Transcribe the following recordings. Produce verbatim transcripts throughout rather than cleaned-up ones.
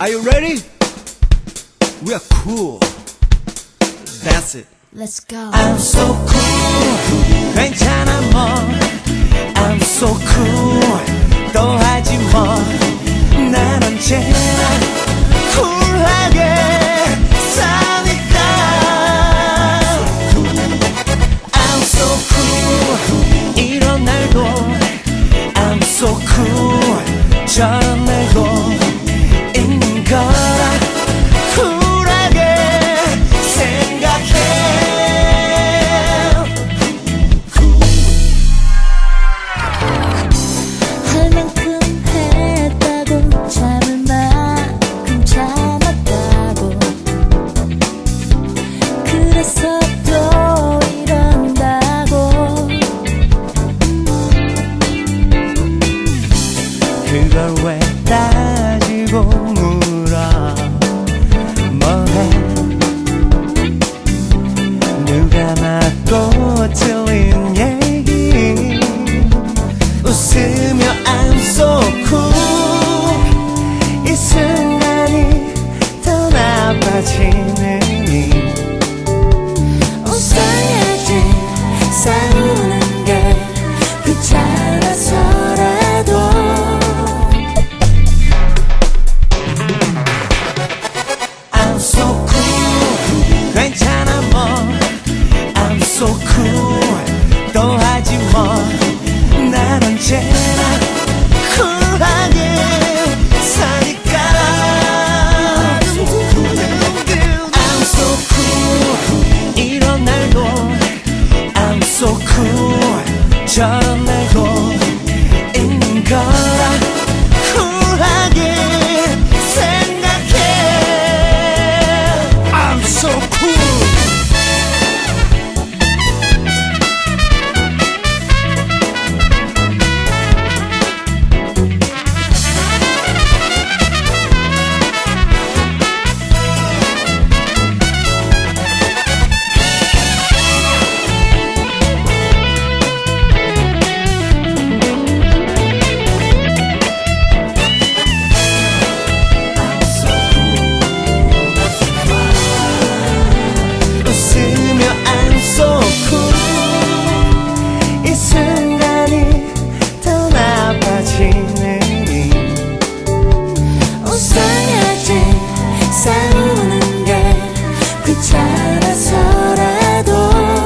Are you ready? We are cool. That's it. Let's go. I'm so cool. 괜찮아 뭐. I'm so cool. 또 하지 뭐. 난 언제나 쿨하게 사니까. I'm so cool. 이런 날도 I'm so cool. 저런 날도 있는 거라 쿨하게 생각해. 할 만큼 했다고 참을 만큼 참았다고 그래서 또 이런다고 그걸 왜 따지고 물어 뭐해 누가 맞고 틀린 얘기 웃으며 I'm so cool 이 순간이 더 나빠지느니 웃어야지 싸우는 게 귀찮아서라도 I'm so cool 괜찮아 뭐 I'm so cool 또 하지 뭐 난 언제나 쿨하게 사니까 I'm so cool 이런 날도 I'm so cool 저런 날도 있는 거라 쿨하게 생각해. I'm so cool. 웃으며 I'm so cool 이 순간이 더 나빠지느니 웃어야지 싸우는 게 귀찮아서라도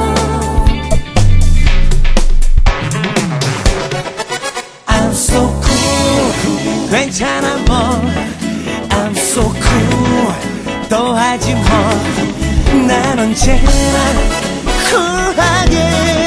I'm so cool 괜찮아 뭐 I'm so cool 또 하지 뭐 난 언제나 쿨하게